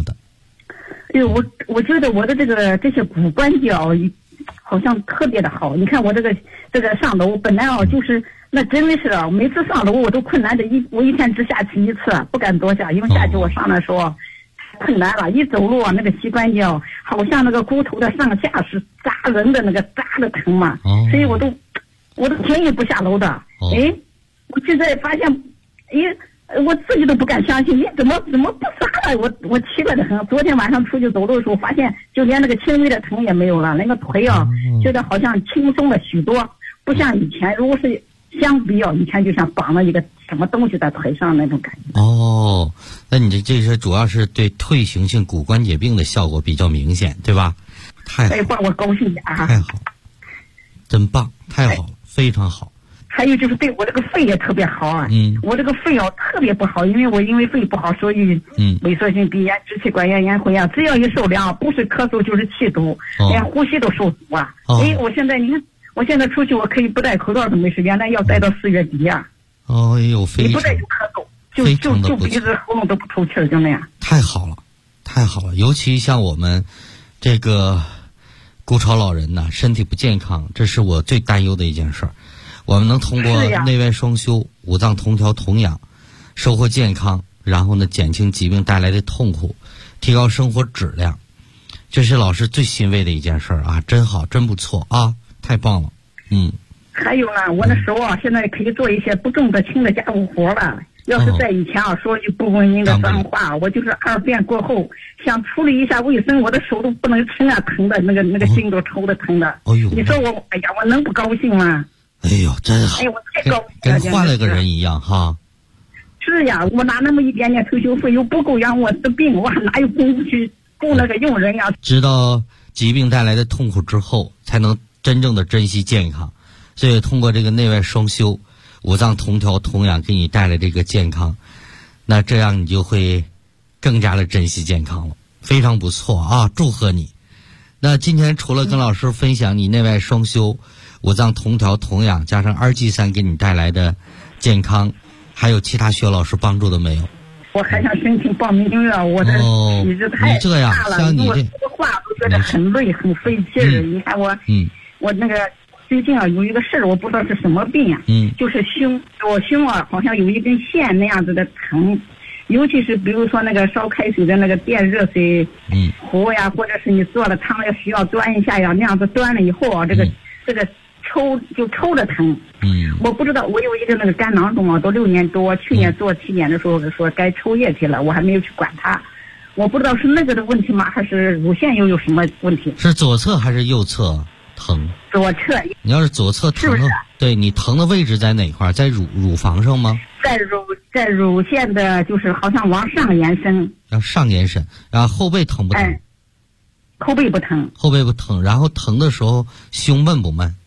我觉得我的这些骨关节好像特别的好。你看我这个上楼本来就是那真的是每次上楼我都困难的，我一天只下去1次，不敢多下，因为下去我上来说困难了，一走路那个膝关节好像那个骨头的上下是扎人的那个扎的疼嘛，所以我都轻易不下楼的。我现在发现，我自己都不敢相信，你怎么不撒了？我奇怪的很。昨天晚上出去走路的时候，发现就连那个轻微的疼也没有了，那个腿觉得好像轻松了许多，不像以前。如果是相比以前就像绑了一个什么东西在腿上那种感觉。 那你这是主要是对退行性骨关节病的效果比较明显，对吧？太好， 帮我高兴点啊！ 太好，真棒，太好了，非常好。 还有就是对我这个肺也特别好啊。我这个肺特别不好，因为肺不好，所以萎缩性鼻炎、支气管炎、咽喉炎，只要一受凉，不是咳嗽就是气堵，连呼吸都受阻啊。我现在你看，我现在出去我可以不戴口罩都没事，原来要戴到4月底啊。你不戴就咳嗽，就鼻子喉咙都不透气儿，就那样。 太好了，太好了！尤其像我们这个孤潮老人呢，身体不健康，这是我最担忧的一件事儿。我们能通过内外双修、五脏同调同养，收获健康，然后呢减轻疾病带来的痛苦，提高生活质量，这是老师最欣慰的一件事儿啊！真好，真不错啊，太棒了。 还有呢，我那时候现在可以做一些不重不轻的家务活了。要是在以前说句不文明的脏话，我就是2遍过后想处理一下卫生，我的手都不能撑啊，疼的那个心都抽的疼的。你说我能不高兴吗？ 真好！ 我太高兴了，跟换了个人一样哈。 是呀，我拿那么一点点退休费又不够养我的病，我还哪有功夫去雇那个佣人呀？ 知道疾病带来的痛苦之后，才能真正的珍惜健康。所以通过这个内外双修、五脏同调同养给你带来这个健康，那这样你就会更加的珍惜健康了，非常不错啊！祝贺你。那今天除了跟老师分享你内外双修、五脏同调同养加上2G3给你带来的健康，还有其他需要老师帮助的没有？ 我还想申请报名了，我的体质太大了，我说话都觉得很累很费劲儿。你看我那个最近有一个事儿，我不知道是什么病啊，就是我胸好像有一根线那样子的疼，尤其是比如说那个烧开水的那个电热水壶呀，或者是你做了汤要需要端一下呀，那样子端了以后这个抽着疼。我不知道，我有一个那个肝囊肿都6年多，去年做体检的时候说该抽液体了，我还没有去管它。我不知道是那个的问题吗，还是乳腺又有什么问题？ 是左侧还是右侧疼？ 左侧。 你要是左侧疼，是不是？对，你疼的位置在哪块？在乳房上吗？ 在乳腺的，就是好像往上延伸。 要上延伸，然后后背疼不疼？ 后背不疼。 后背不疼，然后疼的时候胸闷不闷？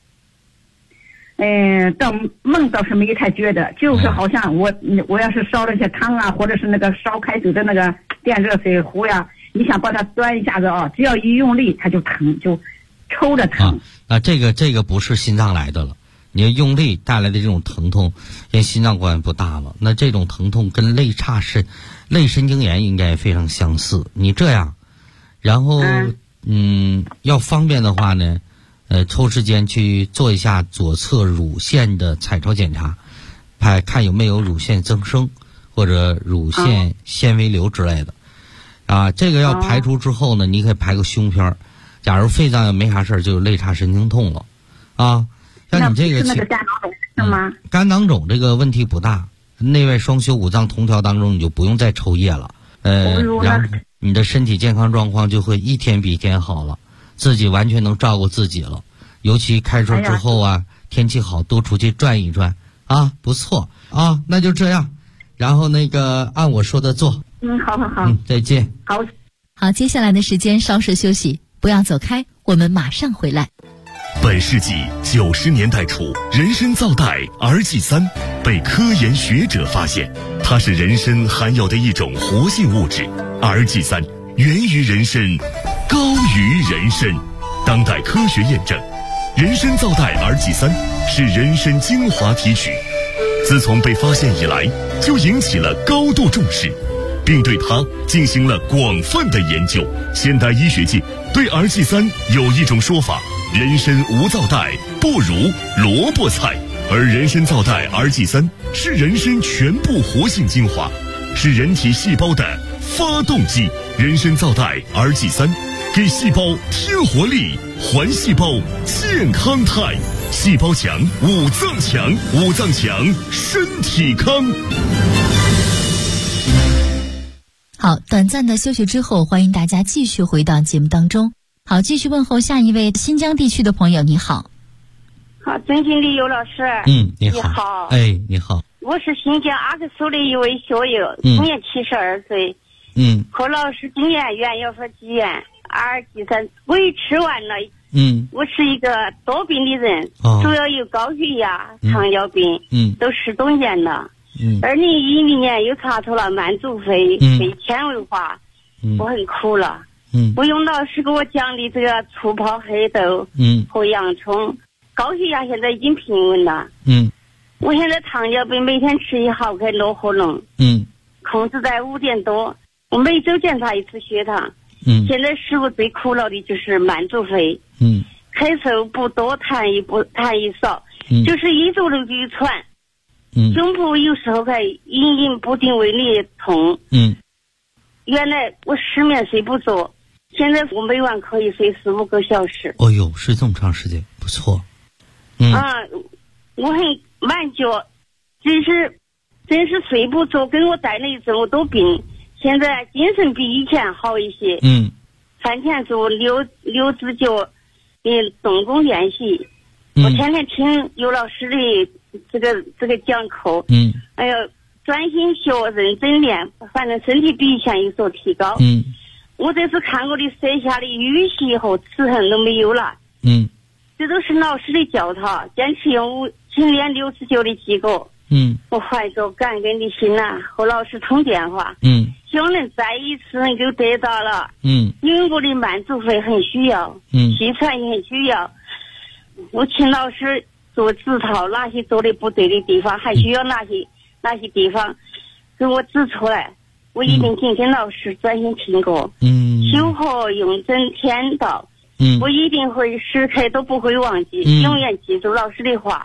倒闷倒是没太觉得，就是好像我要是烧了些汤啊，或者是那个烧开水的那个电热水壶呀，你想把它端一下子啊，只要一用力它就疼，就抽着疼。 那这个不是心脏来的了，你用力带来的这种疼痛跟心脏关系不大了。那这种疼痛跟类神经炎应该非常相似。你这样，然后要方便的话呢，抽时间去做一下左侧乳腺的彩超检查，看有没有乳腺增生或者乳腺纤维瘤之类的。这个要排除之后呢，你可以排个胸片。假如肺脏要没啥事儿，就有类叉神经痛了。像你这个那个肝囊肿是吗？ 肝囊肿这个问题不大，内外双修五脏同调当中你就不用再抽液了。然后你的身体健康状况就会一天比一天好了，自己完全能照顾自己了。尤其开春之后天气好，多出去转一转不错那就这样。然后按我说的做。 好。 再见。 好，接下来的时间稍事休息，不要走开，我们马上回来。 本世纪90年代初，人参皂苷儿祭三被科研学者发现，它是人参含有的一种活性物质。儿祭三源于人参，高于人参。当代科学验证，人参皂苷儿祭三是人参精华提取，自从被发现以来，就引起了高度重视，并对它进行了广泛的研究。现代医学界对儿祭三有一种说法：人参无皂苷，不如萝卜菜。而人参皂苷儿祭三是人参全部活性精华，是人体细胞的发动机。人参皂苷儿祭三给细胞添活力，还细胞健康态。细胞强，五脏强，五脏强，身体康。 好，短暂的休息之后，欢迎大家继续回到节目当中。好，继续问候下一位新疆地区的朋友。你好。 好，尊敬的尤老师。 你好。你好。 我是新疆阿克苏的一位学友，今年72岁。和老师经验原药方积怨儿祭三，我已吃完了。我是一个多病的人，主要有高血压、糖尿病，都10多年了。2010年又查出了慢阻肺、肺纤维化，我很苦了。我用老师给我讲的这个醋泡黑豆和洋葱，高血压现在已经平稳了。我现在糖尿病每天吃1毫克罗活龙，控制在5点多。我每周检查一次血糖。现在使我最苦恼的就是慢阻肺。咳嗽不多，痰一少，就是一周都晕喘。胸部有时候还隐隐不定位里痛。原来我失眠睡不着，现在我每晚可以睡4-5个小时。 哦呦，睡这么长时间，不错。 我很满脚，真是睡不着，跟我带了这么多病，现在精神比以前好一些。饭前做六字脚的动功练习。我天天听尤老师的这个讲课。专心学，认真练，反正身体比以前有所提高。我这次看我的舌下的淤血和齿痕都没有了。这都是老师的教导，坚持用勤练6字脚的结果。我怀着感恩的心和老师通电话。希望能再一次能够得到了。因为我的慢阻肺很需要，气喘也很需要。我请老师做指导，哪些做的不对的地方，还需要哪些地方给我指出来，我一定听老师专心听过。修和用真天道。我一定会时刻都不会忘记，永远记住老师的话。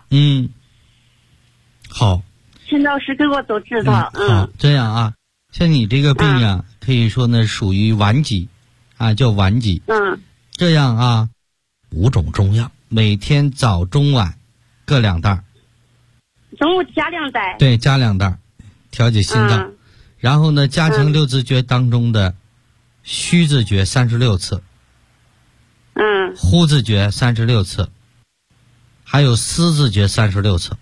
好， 请老师给我做指导。 好，这样像你这个病可以说呢属于顽疾叫顽疾。这样5种中药，每天早中晚各2袋。 中午加2袋。 对，加2袋，调节心脏。然后呢，加强6字诀当中的虚字诀36次。呼字诀36次，还有思字诀36次。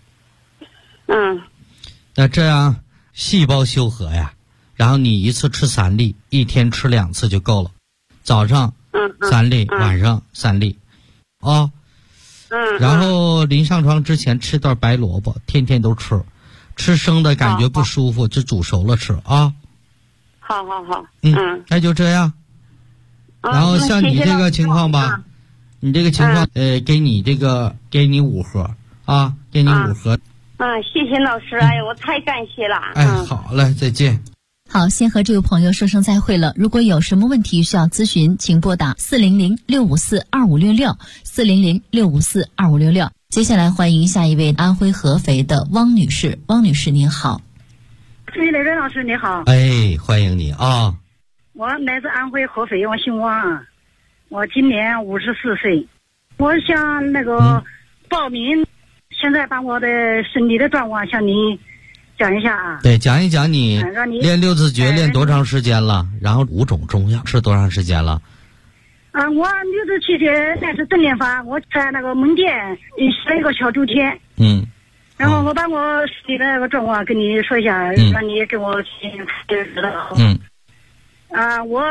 那这样细胞修和呀，然后你一次吃3粒，一天吃2次就够了。早上 3粒，晚上3粒，啊。然后临上床之前吃段白萝卜，天天都吃，吃生的感觉不舒服，就煮熟了吃啊。 好。 那就这样。然后像你这个情况吧，你这个情况，给你5盒啊，给你5盒。 谢谢老师，哎呀，我太感谢了。 好嘞，再见。 好，先和这位朋友说声再会了。如果有什么问题需要咨询，请拨打400-654-2566，400-654-2566。接下来欢迎下一位安徽合肥的汪女士。汪女士您好。 雷震老师你好。 欢迎你啊。 我来自安徽合肥，我姓汪，我今年54岁，我想报名，现在把我的身体的状况向你讲一下啊。 对，讲一讲你练六字诀练多长时间了？然后5种中药是多长时间了？ 我六字诀那是正念法，我在门店写了一个小周天。然后我把我身体的那个状况跟你说一下，让你给我知道。我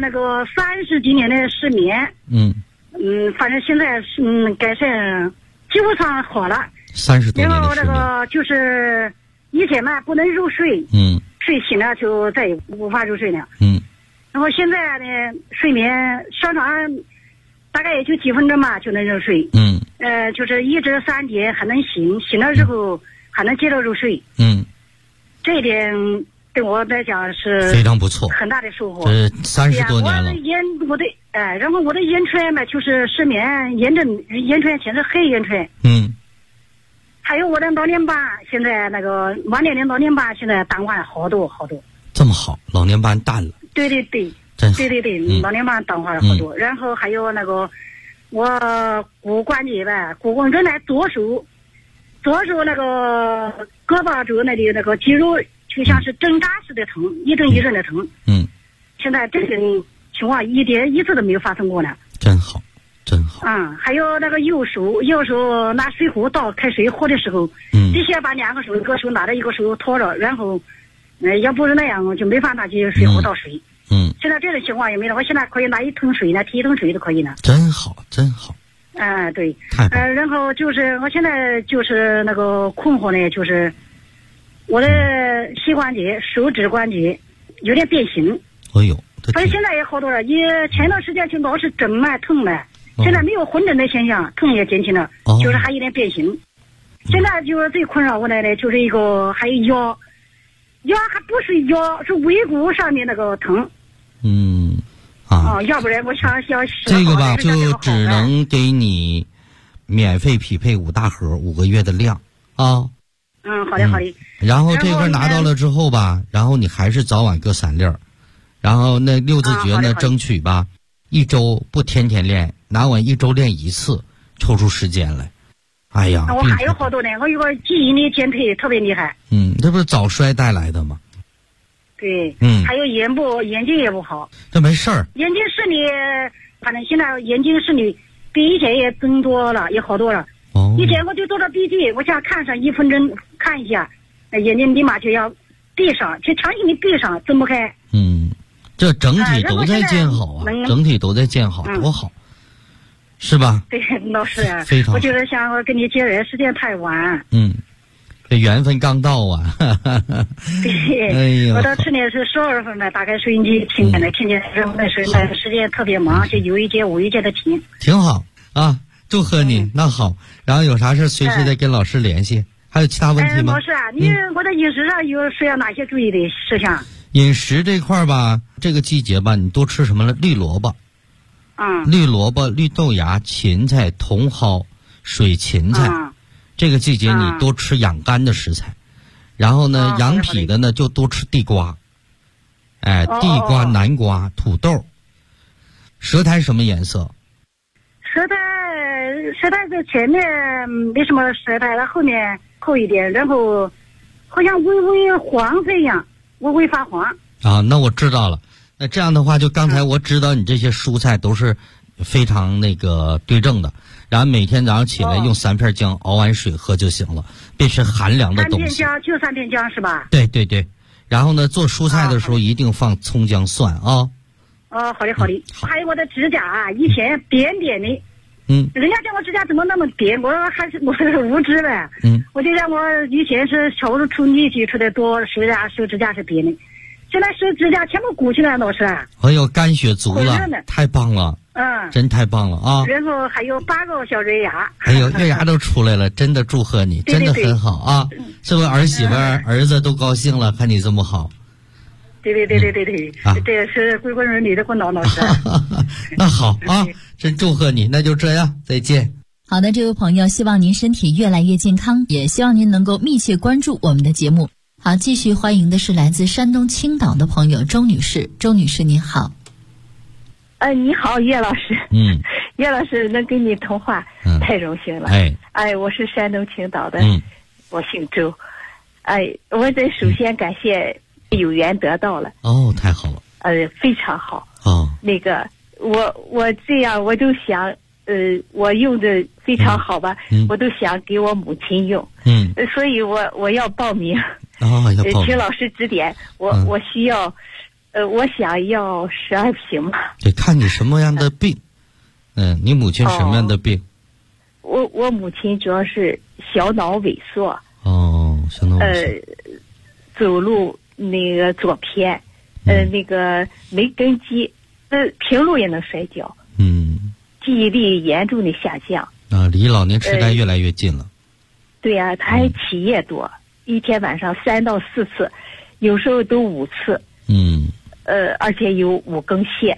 30几年的失眠，反正现在改善，基本上好了。 30多年的失眠。 然后就是以前嘛不能入睡，睡醒了就再也无法入睡了。然后现在呢，睡眠上床大概也就几分钟嘛就能入睡。就是1至3点还能醒，醒了之后还能接着入睡。这一点对我来讲是非常不错， 很大的收获。 30多年了。 然后我的眼圈嘛，就是失眠眼圈全是黑眼圈。还有我的老年斑，现在晚年的老年斑现在淡化了好多。 这么好，老年斑淡了。对， 老年斑淡化了好多。然后还有我骨关节吧，原来左手胳膊肘那里肌肉就像是针扎似的疼，一阵一阵的疼。现在这个情况一次都没有发生过了。 真好。 还有右手拿水壶倒开水喝的时候，必须要把2个手，一个手拿着一个手托着，然后要不是那样就没法拿起水壶倒水。现在这种情况也没了，我现在可以拿1桶水呢，提1桶水都可以呢。 真好。 对。 太棒。 然后就是我现在就是困惑呢，就是我的膝关节、手指关节有点变形。所以现在也好多了，前段时间就老是整脉疼脉，现在没有混整的现象，疼也减轻了，就是还有点变形。现在就是最困扰我的呢，就是还有腰还不是腰，是尾骨上面疼。要不然我想这个吧，就只能给你免费匹配5大盒5个月的量啊。 好的。 然后这份拿到了之后吧，然后你还是早晚各3粒儿，然后那六字诀呢，争取吧1周不天天练，拿完1周练1次，抽出时间来。哎呀， 我还有好多呢，我有个基因的减退特别厉害。 这不是早衰带来的吗？ 对。还有眼睛也不好。 这没事儿。 眼睛视力，反正现在眼睛视力比以前也增多了，也好多了。以前我就做了笔记，我想看上1分钟看一下，眼睛立马就要闭上，就强行的闭上，睁不开。 这整体都在见好啊，整体都在见好，多好，是吧？ 对，老师， 非常。 我就是想跟你结缘，时间太晚。 这缘分刚到啊。 对。我到去年是12月份呢，打开收音机听见那时间特别忙，就有一节无一节的听。 挺好啊，祝贺你。那好，然后有啥事随时得跟老师联系。还有其他问题吗？ 老师啊，我在饮食上需要哪些注意的事项？ 饮食这块吧，这个季节吧，你多吃什么了？绿萝卜。绿萝卜、绿豆芽、芹菜、茼蒿、水芹菜。这个季节你多吃养肝的食材。然后呢，养脾的呢就多吃地瓜。地瓜、南瓜、土豆。舌苔什么颜色？ 舌苔在前面没什么舌苔，它后面厚一点，然后好像微微黄这样，微微发黄。 那我知道了。那这样的话，就刚才我知道你这些蔬菜都是非常对症的，然后每天早上起来用3片姜熬完水喝就行了，别吃寒凉的东西。 3片姜就3片姜是吧？ 对。然后呢，做蔬菜的时候一定放葱姜蒜啊。 哦，好的好的。还有我的指甲啊，以前扁扁的。人家叫我指甲怎么那么扁，我是无知呗。我就让我以前是抽力气出的多，手指甲是扁的，现在手指甲全部鼓起来了，是。 哎呦，干血足了，太棒了。真太棒了啊！ 然后还有8个小月牙。 哎呦，月牙都出来了，真的祝贺你，真的很好啊！这位儿媳妇儿子都高兴了，看你这么好。 对，这是归人里的混老师。 那好啊，真祝贺你，那就这样，再见。 好的，这位朋友，希望您身体越来越健康，也希望您能够密切关注我们的节目。好，继续欢迎的是来自山东青岛的朋友周女士。周女士您好。 你好，岳老师。岳老师能跟你通话，太荣幸了。我是山东青岛的，我姓周。我得首先感谢有缘得到了。 哦，太好了。 非常好。 那个我这样我就想，我用的非常好吧，我都想给我母亲用。所以我要报名。要报名。请老师指点。我需要。我想要12瓶嘛。 得看你什么样的病。你母亲什么样的病？ 我母亲主要是小脑萎缩。 小脑萎缩。 走路那个左偏，那个没根基，平路也能摔跤。记忆力严重的下降。 离老年痴呆越来越近了。 对呀，他还起夜多，一天晚上3到4次，有时候都5次。而且有5根线。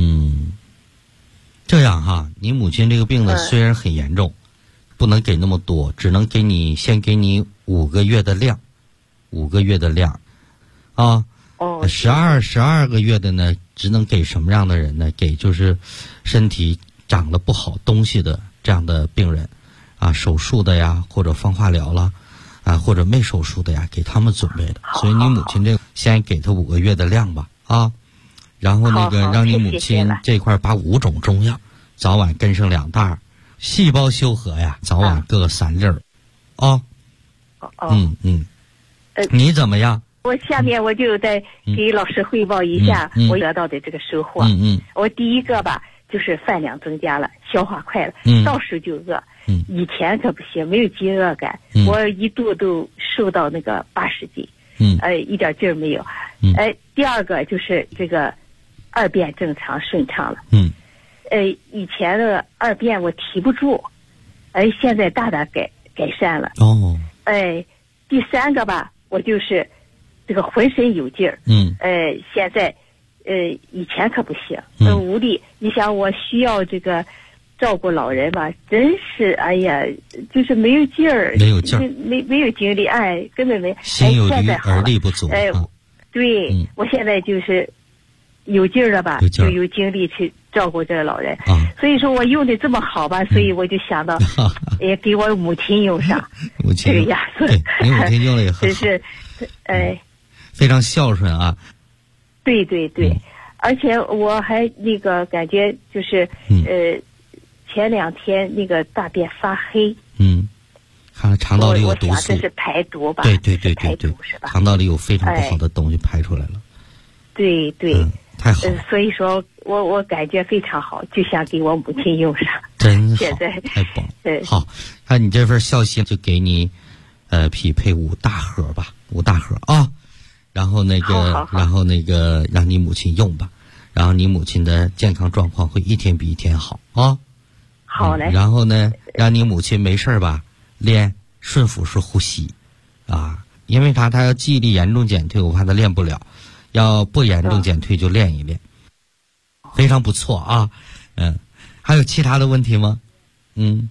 这样哈，你母亲这个病呢，虽然很严重，不能给那么多，只能先给你5个月的量，5个月的量，啊。12个月的呢，只能给什么样的人呢？给就是身体长了不好东西的这样的病人，手术的呀，或者放化疗了。或者没手术的呀，给他们准备的。所以你母亲这个先给她5个月的量吧，然后那个让你母亲这块把5种中药早晚跟上2袋，细胞修合呀，早晚各3粒儿，你怎么样？ 我下面我就再给老师汇报一下我得到的这个收获。我第一个吧，就是饭量增加了，消化快了，到时就饿。以前可不行，没有饥饿感，我一度都瘦到那个80斤，一点劲儿没有。第二个就是这个2便正常顺畅了。以前的2便我提不住，现在大大改善了。第三个吧，我就是这个浑身有劲儿。现在以前可不行，无力。你想我需要这个照顾老人吧，真是就是没有劲儿，没有精力，根本没。 心有余而力不足。 对，我现在就是有劲儿了吧，就有精力去照顾这个老人。所以说我用的这么好吧，所以我就想到也给我母亲用上这个牙子。 你母亲用了也很好， 是非常孝顺啊。 对，而且我还那个感觉就是前2天那个大便发黑。看来肠道里有毒素。我想这是排毒吧？对， 排毒是吧？ 肠道里有非常不好的东西排出来了。 对， 太好了。 所以说我感觉非常好，就想给我母亲用上。 真好， 现在太棒了。好，看你这份孝心，就给你匹配5大盒吧，5大盒啊。然后那个让你母亲用吧，然后你母亲的健康状况会一天比一天好啊。 好嘞。 然后呢，让你母亲没事吧练顺腹式呼吸，因为她要记忆力严重减退，我怕她练不了，要不严重减退就练一练。非常不错啊。还有其他的问题吗？